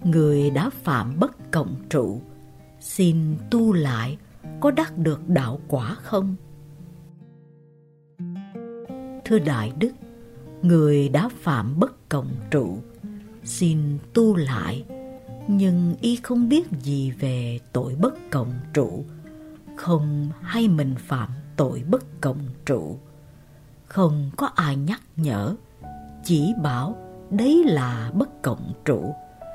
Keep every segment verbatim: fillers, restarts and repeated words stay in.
Người đã phạm bất cộng trụ, xin tu lại có đắc được đạo quả không? Thưa Đại Đức, người đã phạm bất cộng trụ, xin tu lại, nhưng y không biết gì về tội bất cộng trụ, không hay mình phạm tội bất cộng trụ. Không có ai nhắc nhở, chỉ bảo đấy là bất cộng trụ.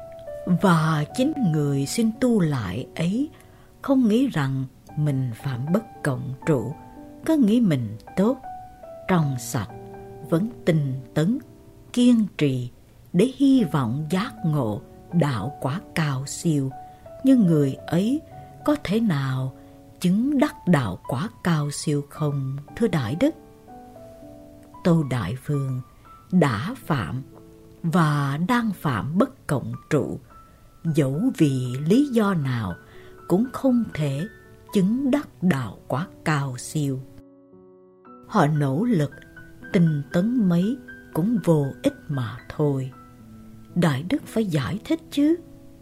Và chính người xin tu lại ấy không nghĩ rằng mình phạm bất cộng trụ, có nghĩ mình tốt, trong sạch, vẫn tinh tấn, kiên trì để hy vọng giác ngộ đạo quả cao siêu. Nhưng người ấy có thể nào chứng đắc đạo quả cao siêu không, thưa Đại Đức? Tâu Đại Vương đã phạm và đang phạm bất cộng trụ, dẫu vì lý do nào cũng không thể chứng đắc đạo quả cao siêu. Họ nỗ lực, tinh tấn mấy cũng vô ích mà thôi. Đại Đức phải giải thích chứ.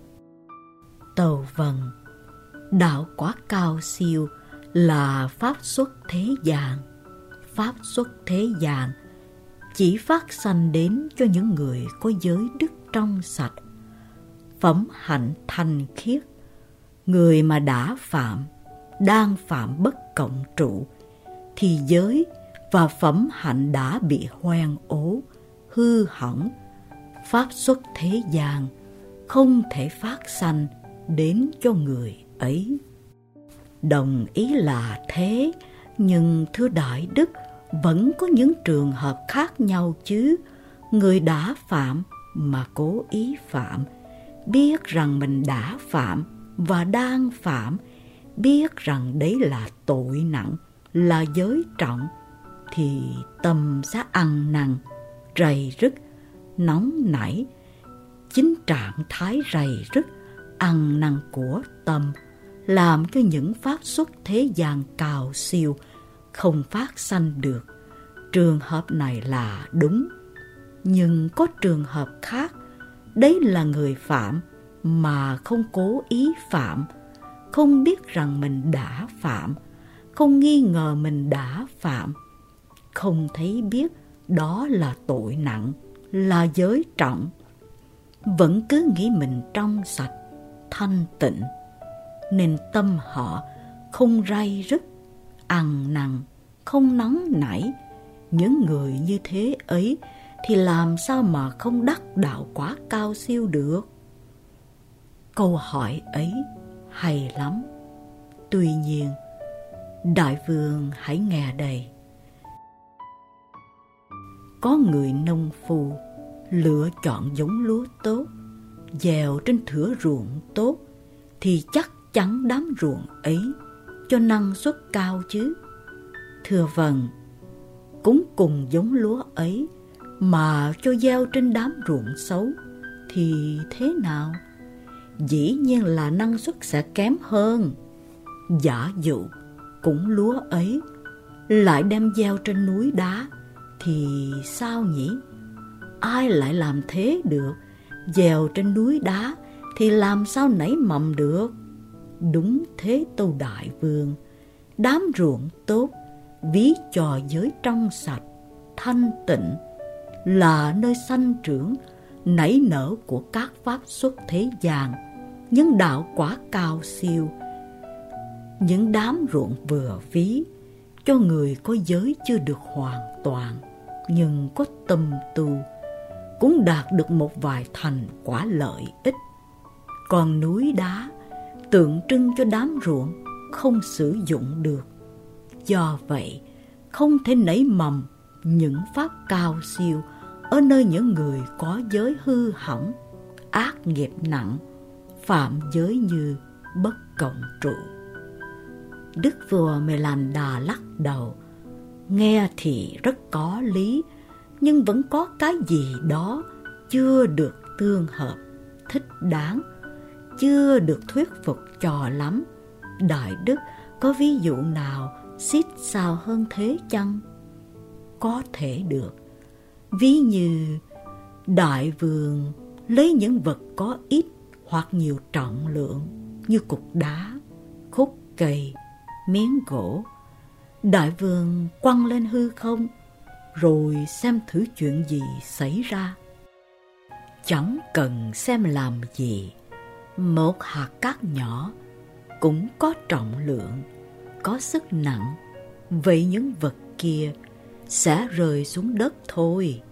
Tâu vâng, đạo quả cao siêu là pháp xuất thế gian. Pháp xuất thế gian chỉ phát sanh đến cho những người có giới đức trong sạch, phẩm hạnh thanh khiết. Người mà đã phạm, đang phạm bất cộng trụ, thì giới và phẩm hạnh đã bị hoen ố, hư hỏng. Pháp xuất thế gian không thể phát sanh đến cho người ấy. Đồng ý là thế, nhưng thưa Đại Đức, vẫn có những trường hợp khác nhau chứ. Người đã phạm mà cố ý phạm, biết rằng mình đã phạm và đang phạm, biết rằng đấy là tội nặng, là giới trọng, thì tâm sẽ ăn năn, rầy rứt, nóng nảy. Chính trạng thái rầy rứt, ăn năn của tâm làm cho những pháp xuất thế gian cao siêu không phát sanh được. Trường hợp này là đúng. Nhưng có trường hợp khác, đấy là người phạm mà không cố ý phạm, không biết rằng mình đã phạm, không nghi ngờ mình đã phạm, không thấy biết đó là tội nặng, là giới trọng, vẫn cứ nghĩ mình trong sạch, thanh tịnh, nên tâm họ không ray rứt, ăn năn, không nóng nảy. Những người như thế ấy thì làm sao mà không đắc đạo quả cao siêu được? Câu hỏi ấy hay lắm. Tuy nhiên, Đại Vương hãy nghe đây. Có người nông phu lựa chọn giống lúa tốt, gieo trên thửa ruộng tốt, thì chắc chắn đám ruộng ấy cho năng suất cao chứ. Thưa vâng, cũng cùng giống lúa ấy mà cho gieo trên đám ruộng xấu thì thế nào? Dĩ nhiên là năng suất sẽ kém hơn. Giả dụ cũng lúa ấy lại đem gieo trên núi đá thì sao nhỉ? Ai lại làm thế được? Gieo trên núi đá thì làm sao nảy mầm được? Đúng thế Tâu Đại Vương, đám ruộng tốt ví trò giới trong sạch, thanh tịnh, là nơi sanh trưởng, nảy nở của các pháp xuất thế gian, những đạo quả cao siêu. Những đám ruộng vừa ví cho người có giới chưa được hoàn toàn, nhưng có tâm tu, cũng đạt được một vài thành quả lợi ích. Còn núi đá tượng trưng cho đám ruộng không sử dụng được. Do vậy, không thể nảy mầm những pháp cao siêu ở nơi những người có giới hư hỏng, ác nghiệp nặng, phạm giới như bất cộng trụ. Đức vua Mê-lan-đa lắc đầu, nghe thì rất có lý, nhưng vẫn có cái gì đó chưa được tương hợp, thích đáng, chưa được thuyết phục cho lắm. Đại Đức có ví dụ nào xít sao hơn thế chăng? Có thể được. Ví như Đại Vương lấy những vật có ít hoặc nhiều trọng lượng như cục đá, khúc cây, miếng gỗ. Đại vương quăng lên hư không, rồi xem thử chuyện gì xảy ra. Chẳng cần xem làm gì, một hạt cát nhỏ cũng có trọng lượng, có sức nặng, vậy những vật kia sẽ rơi xuống đất thôi.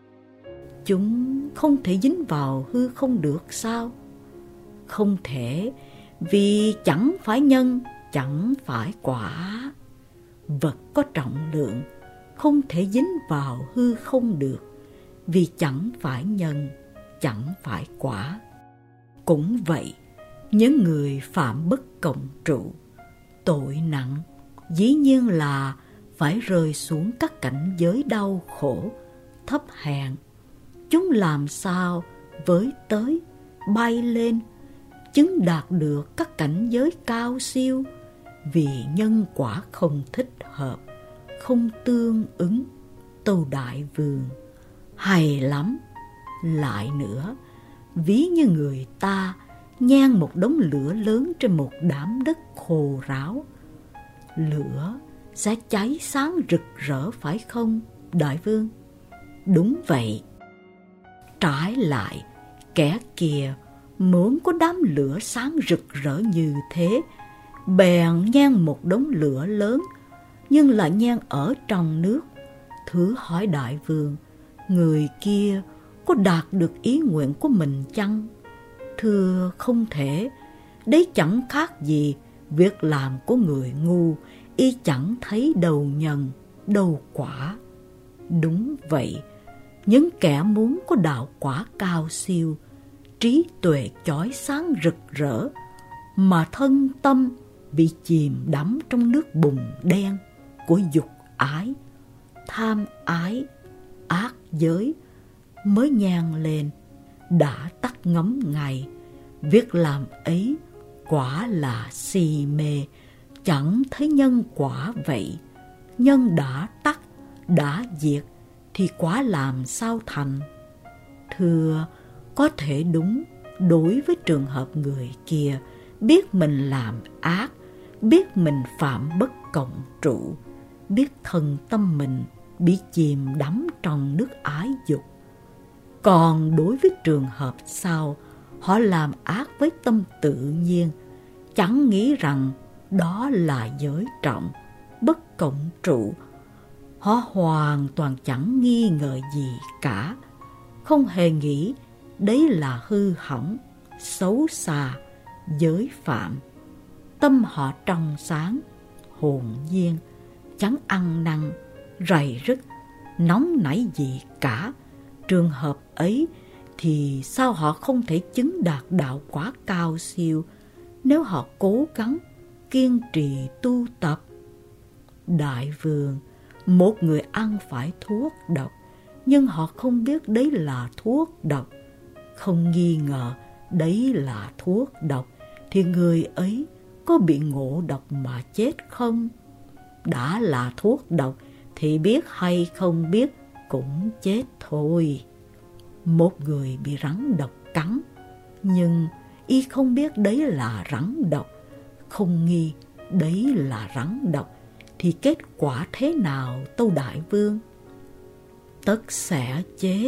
Chúng không thể dính vào hư không được sao? Không thể, vì chẳng phải nhân, chẳng phải quả. Vật có trọng lượng không thể dính vào hư không được, vì chẳng phải nhân, chẳng phải quả. Cũng vậy, những người phạm bất cộng trụ, tội nặng dĩ nhiên là phải rơi xuống các cảnh giới đau khổ, thấp hèn. Chúng làm sao với tới, bay lên, chứng đạt được các cảnh giới cao siêu, vì nhân quả không thích hợp, không tương ứng. Tâu Đại Vương, hay lắm. Lại nữa, ví như người ta nhang một đống lửa lớn trên một đám đất khô ráo, lửa sẽ cháy sáng rực rỡ phải không, Đại Vương? Đúng vậy. Trái lại, kẻ kia muốn có đám lửa sáng rực rỡ như thế, bèn nhang một đống lửa lớn, nhưng lại nhang ở trong nước. Thử hỏi Đại Vương, người kia có đạt được ý nguyện của mình chăng? Thưa không thể, đấy chẳng khác gì việc làm của người ngu, y chẳng thấy đầu nhân, đầu quả. Đúng vậy, những kẻ muốn có đạo quả cao siêu, trí tuệ chói sáng rực rỡ, mà thân tâm bị chìm đắm trong nước bùn đen của dục ái, tham ái, ác giới, mới nhang lên, đã tắt ngấm ngay. Việc làm ấy quả là si mê, chẳng thấy nhân quả vậy. Nhân đã tắt, đã diệt, thì quả làm sao thành? Thưa, có thể đúng đối với trường hợp người kia biết mình làm ác, biết mình phạm bất cộng trụ, biết thân tâm mình bị chìm đắm trong nước ái dục. Còn đối với trường hợp sau, họ làm ác với tâm tự nhiên, chẳng nghĩ rằng đó là giới trọng, bất cộng trụ. Họ hoàn toàn chẳng nghi ngờ gì cả, không hề nghĩ đấy là hư hỏng, xấu xa, giới phạm. Tâm họ trong sáng, hồn nhiên, chẳng ăn năn, rầy rứt, nóng nảy gì cả. Trường hợp ấy thì sao họ không thể chứng đạt đạo quả cao siêu nếu họ cố gắng kiên trì tu tập? Đại Vương, một người ăn phải thuốc độc, nhưng họ không biết đấy là thuốc độc, không nghi ngờ đấy là thuốc độc, thì người ấy có bị ngộ độc mà chết không? Đã là thuốc độc thì biết hay không biết cũng chết thôi. Một người bị rắn độc cắn, nhưng y không biết đấy là rắn độc, không nghi đấy là rắn độc, thì kết quả thế nào, Tâu Đại Vương? Tất sẽ chết.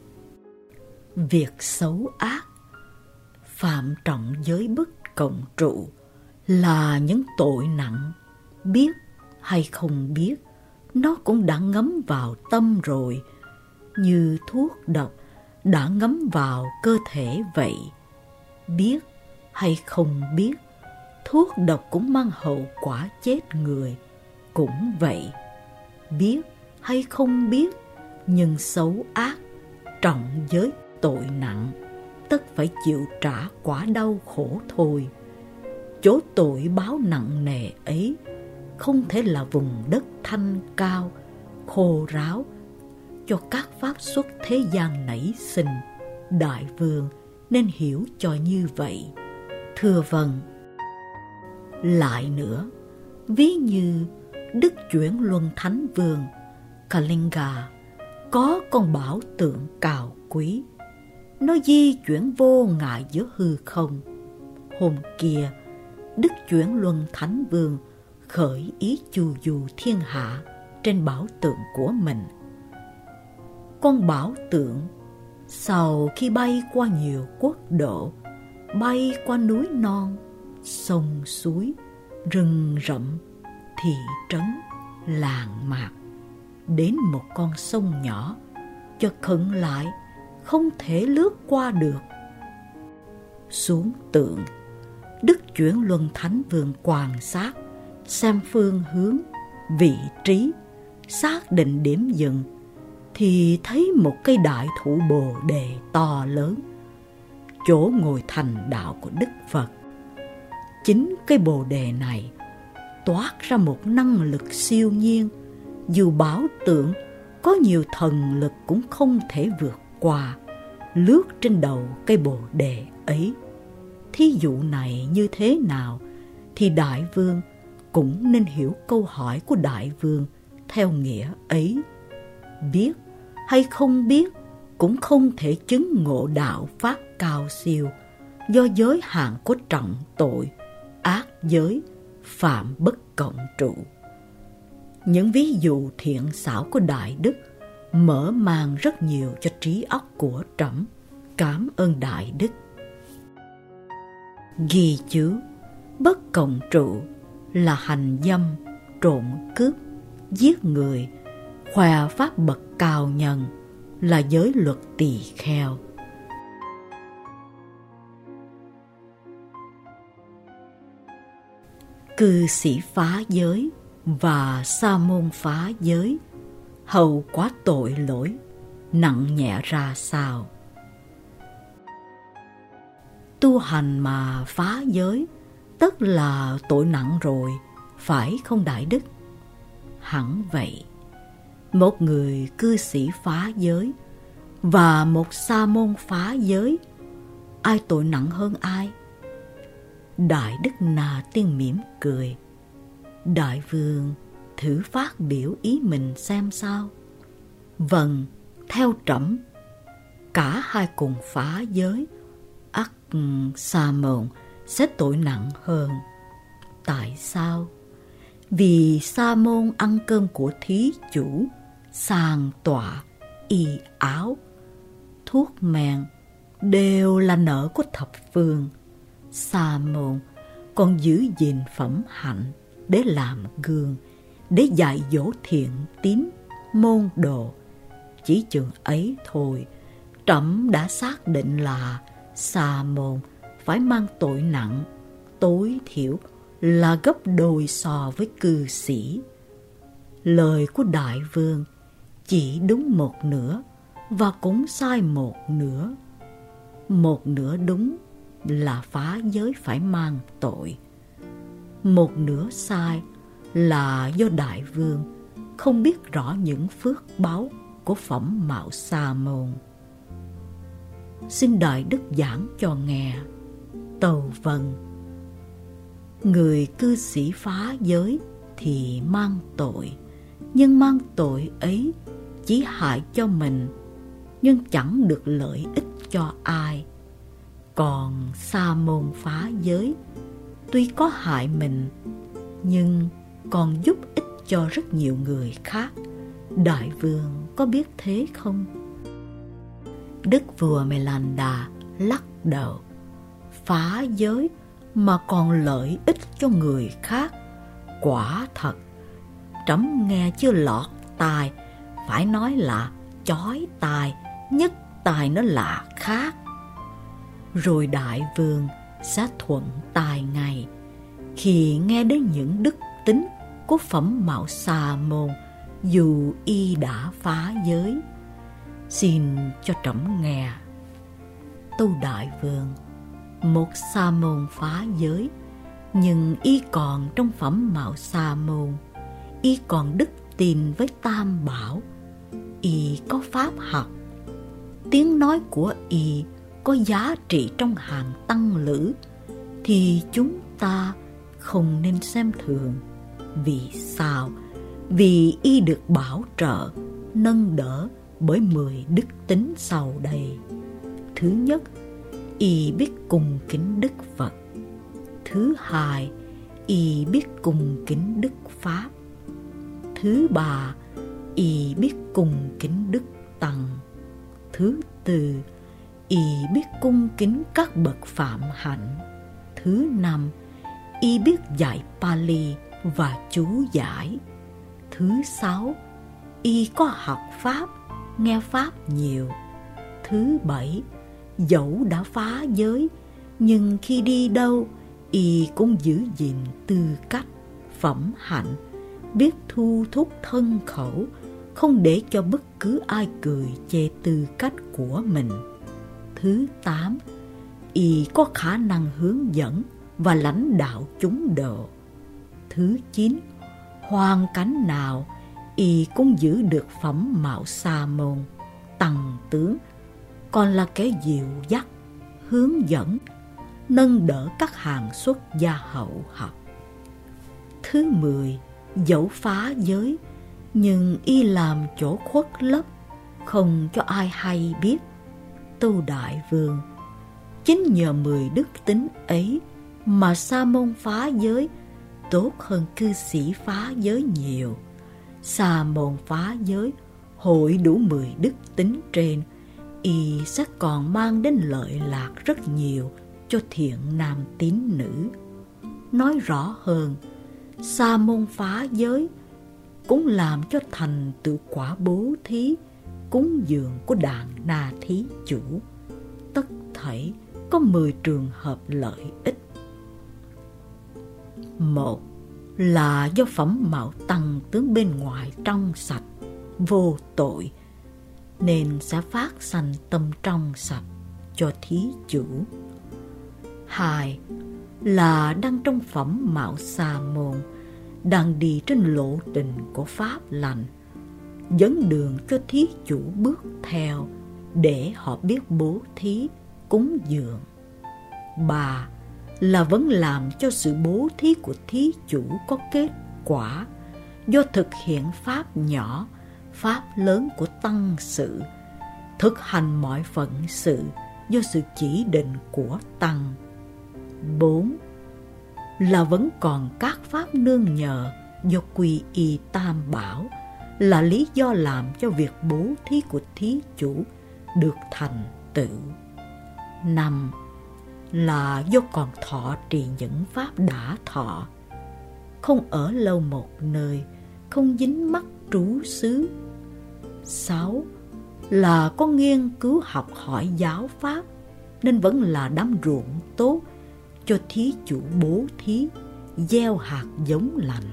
Việc xấu ác, phạm trọng giới bất cộng trụ là những tội nặng, biết hay không biết, nó cũng đã ngấm vào tâm rồi, như thuốc độc đã ngấm vào cơ thể vậy. Biết hay không biết, thuốc độc cũng mang hậu quả chết người. Cũng vậy, biết hay không biết, nhưng xấu ác, trọng giới tội nặng, tất phải chịu trả quả đau khổ thôi. Chỗ tội báo nặng nề ấy không thể là vùng đất thanh cao, khô ráo, cho các pháp xuất thế gian nảy sinh. Đại Vương nên hiểu cho như vậy. Thưa vâng. Lại nữa, ví như Đức Chuyển Luân Thánh Vương Kalinga có con bảo tượng cao quý, nó di chuyển vô ngại giữa hư không. Hôm kia, Đức Chuyển Luân Thánh Vương khởi ý chu du thiên hạ trên bảo tượng của mình. Con bảo tượng sau khi bay qua nhiều quốc độ, bay qua núi non, sông suối, rừng rậm, thị trấn, làng mạc, đến một con sông nhỏ, chợt khựng lại, không thể lướt qua được. Xuống tượng, Đức Chuyển Luân Thánh Vương quan sát, xem phương hướng, vị trí, xác định điểm dừng, thì thấy một cây đại thụ Bồ Đề to lớn, chỗ ngồi thành đạo của Đức Phật. Chính cây Bồ Đề này toát ra một năng lực siêu nhiên, dù bảo tượng có nhiều thần lực cũng không thể vượt qua, lướt trên đầu cây Bồ Đề ấy. Thí dụ này như thế nào thì Đại Vương cũng nên hiểu câu hỏi của Đại Vương theo nghĩa ấy. Biết hay không biết cũng không thể chứng ngộ đạo pháp cao siêu, do giới hạn của trọng tội, ác giới, phạm bất cộng trụ. Những ví dụ thiện xảo của Đại Đức mở màn rất nhiều cho trí óc của trẫm. Cảm ơn Đại Đức. Ghi chú: bất cộng trụ là hành dâm, trộm cướp, giết người, khoe pháp bậc cao nhân, là giới luật tỳ kheo. Cư sĩ phá giới và sa môn phá giới, hậu quả tội lỗi nặng nhẹ ra sao? Tu hành mà phá giới tất là tội nặng rồi, phải không Đại Đức? Hẳn vậy. Một người cư sĩ phá giới và một sa môn phá giới, ai tội nặng hơn ai? Đại Đức Na Tiên mỉm cười. Đại Vương thử phát biểu ý mình xem sao. Vâng, theo trẫm, cả hai cùng phá giới, ắt sa môn sẽ tội nặng hơn. Tại sao? Vì sa môn ăn cơm của thí chủ, sàng tọa, y áo, thuốc men đều là nợ của thập phương. Sa môn còn giữ gìn phẩm hạnh để làm gương, để dạy dỗ thiện tín môn đồ. Chỉ chừng ấy thôi, trẫm đã xác định là sa môn phải mang tội nặng, tối thiểu là gấp đôi so với cư sĩ. Lời của Đại Vương chỉ đúng một nửa và cũng sai một nửa. Một nửa đúng là phá giới phải mang tội. Một nửa sai là do Đại Vương không biết rõ những phước báu của phẩm mạo sa môn. Xin Đại Đức giảng cho nghe. Tâu vâng. Người cư sĩ phá giới thì mang tội, nhưng mang tội ấy chỉ hại cho mình, nhưng chẳng được lợi ích cho ai. Còn sa môn phá giới tuy có hại mình, nhưng còn giúp ích cho rất nhiều người khác. Đại Vương có biết thế không? Đức vua Melanda lắc đầu. Phá giới mà còn lợi ích cho người khác, quả thật trẫm nghe chưa lọt tai, phải nói là chói tai, nhất tai nó là khác. Rồi Đại Vương sẽ thuận tai ngay khi nghe đến những đức tính của phẩm mạo sa môn, dù y đã phá giới. Xin cho trẫm nghe. Tâu Đại Vương, một sa môn phá giới, nhưng y còn trong phẩm mạo sa môn, y còn đức tin với Tam Bảo, y có pháp học, tiếng nói của y có giá trị trong hàng tăng lữ, thì chúng ta không nên xem thường. Vì sao? Vì y được bảo trợ, nâng đỡ bởi mười đức tính sau đây. Thứ nhất, y biết cung kính Đức Phật. Thứ hai, y biết cung kính Đức Pháp. Thứ ba, y biết cung kính Đức Tăng. Thứ tư, y biết cung kính các bậc phạm hạnh. Thứ năm, y biết dạy Pali và chú giải. Thứ sáu, y có học Pháp, nghe Pháp nhiều. Thứ bảy, dẫu đã phá giới, nhưng khi đi đâu, y cũng giữ gìn tư cách, phẩm hạnh, biết thu thúc thân khẩu, không để cho bất cứ ai cười chê tư cách của mình. Thứ tám, y có khả năng hướng dẫn và lãnh đạo chúng độ. Thứ chín, hoàn cảnh nào y cũng giữ được phẩm mạo sa môn, tăng tướng, còn là kẻ dìu dắt, hướng dẫn, nâng đỡ các hàng xuất gia hậu học. Thứ mười, dẫu phá giới, nhưng y làm chỗ khuất lấp, không cho ai hay biết. Tâu Đại Vương, chính nhờ mười đức tính ấy mà sa môn phá giới tốt hơn cư sĩ phá giới nhiều. Sa môn phá giới hội đủ mười đức tính trên, y sẽ còn mang đến lợi lạc rất nhiều cho thiện nam tín nữ. Nói rõ hơn, sa môn phá giới cũng làm cho thành tựu quả bố thí, cúng dường của đàn na thí chủ. Tất thảy có mười trường hợp lợi ích. Một là do phẩm mạo tăng tướng bên ngoài trong sạch, vô tội, nên sẽ phát sanh tâm trong sạch cho thí chủ. Hai là đang trong phẩm mạo sa môn, đang đi trên lộ trình của pháp lành, dẫn đường cho thí chủ bước theo để họ biết bố thí, cúng dường. Ba là vẫn làm cho sự bố thí của thí chủ có kết quả do thực hiện pháp nhỏ, pháp lớn của tăng sự, thực hành mọi phận sự do sự chỉ định của tăng. Bốn là vẫn còn các pháp nương nhờ do quy y tam bảo, là lý do làm cho việc bố thí của thí chủ được thành tựu. Năm là do còn thọ trì những pháp đã thọ, không ở lâu một nơi, không dính mắc trú xứ. Sáu là có nghiên cứu học hỏi giáo pháp, nên vẫn là đám ruộng tốt cho thí chủ bố thí, gieo hạt giống lành.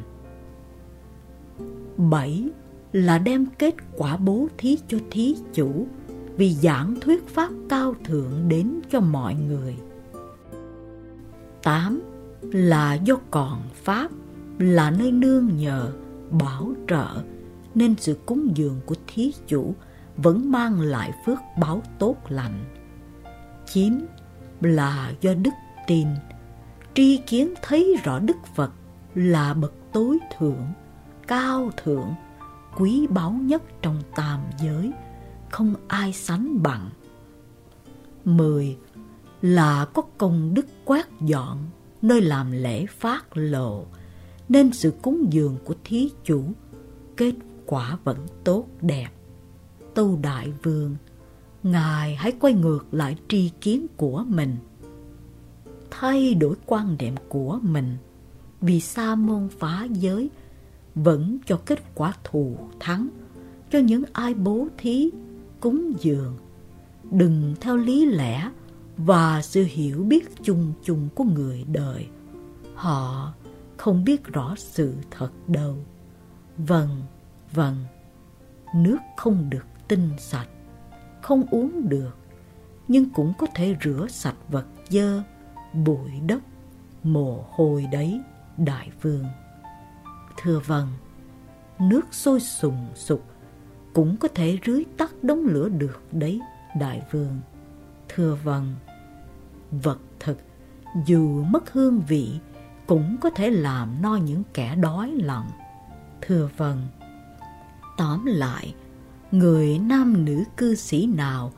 Bảy là đem kết quả bố thí cho thí chủ, vì giảng thuyết pháp cao thượng đến cho mọi người. Tám là do còn pháp, là nơi nương nhờ, bảo trợ, nên sự cúng dường của thí chủ vẫn mang lại phước báo tốt lành. Chín là do đức tin, tri kiến thấy rõ Đức Phật là bậc tối thượng, cao thượng, quý báu nhất trong tam giới, không ai sánh bằng. Mười là có công đức quét dọn nơi làm lễ phát lộ, nên sự cúng dường của thí chủ kết quả vẫn tốt đẹp. Tâu Đại Vương, ngài hãy quay ngược lại tri kiến của mình, thay đổi quan niệm của mình, vì sa môn phá giới vẫn cho kết quả thù thắng cho những ai bố thí, cúng dường. Đừng theo lý lẽ và sự hiểu biết chung chung của người đời, họ không biết rõ sự thật đâu. Vâng, vâng, nước không được tinh sạch, không uống được, nhưng cũng có thể rửa sạch vật dơ, bụi đất, mồ hôi đấy, Đại Vương. Thưa vâng, nước sôi sùng sục cũng có thể rưới tắt đống lửa được đấy, Đại Vương. Thưa vâng, vật thực dù mất hương vị cũng có thể làm no những kẻ đói lòng. Thưa vâng, tóm lại, người nam nữ cư sĩ nào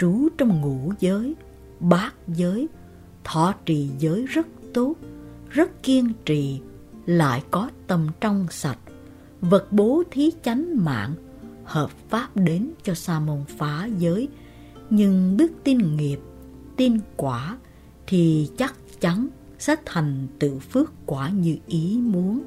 trú trong ngũ giới, bát giới, thọ trì giới rất tốt, rất kiên trì, lại có tâm trong sạch, vật bố thí chánh mạng, hợp pháp đến cho sa môn phá giới, nhưng biết tin nghiệp, tin quả thì chắc chắn sẽ thành tựu phước quả như ý muốn.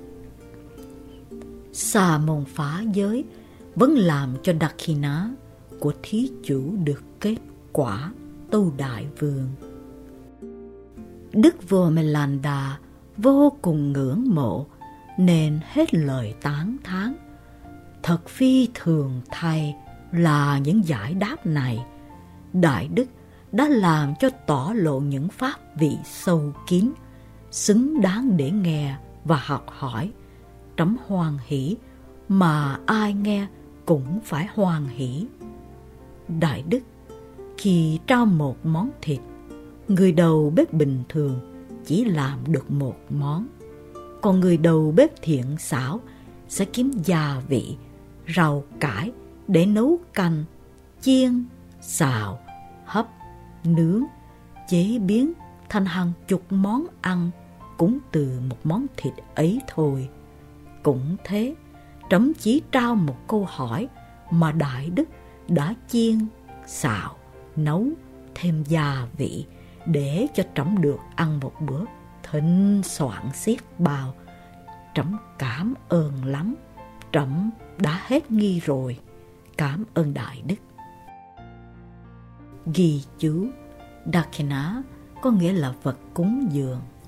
Sa môn phá giới vẫn làm cho Dakkhina của thí chủ được kết quả tu đại vương. Đức vua Melanda vô cùng ngưỡng mộ nên hết lời tán thán. Thật phi thường thay là những giải đáp này, Đại Đức đã làm cho tỏ lộ những pháp vị sâu kín, xứng đáng để nghe và học hỏi. Trẫm hoan hỷ, mà ai nghe cũng phải hoan hỷ. Đại Đức, khi trao một món thịt, người đầu bếp bình thường chỉ làm được một món, còn người đầu bếp thiện xảo sẽ kiếm gia vị, rau cải để nấu canh, chiên, xào, hấp, nướng, chế biến thành hàng chục món ăn cũng từ một món thịt ấy thôi. Cũng thế, trẫm chỉ trao một câu hỏi mà Đại Đức đã chiên, xào, nấu, thêm gia vị để cho trẫm được ăn một bữa thịnh soạn xiết bao. Trẫm cảm ơn lắm, trẫm đã hết nghi rồi. Cảm ơn Đại Đức. Ghi chú: Dakkhina có nghĩa là vật cúng dường.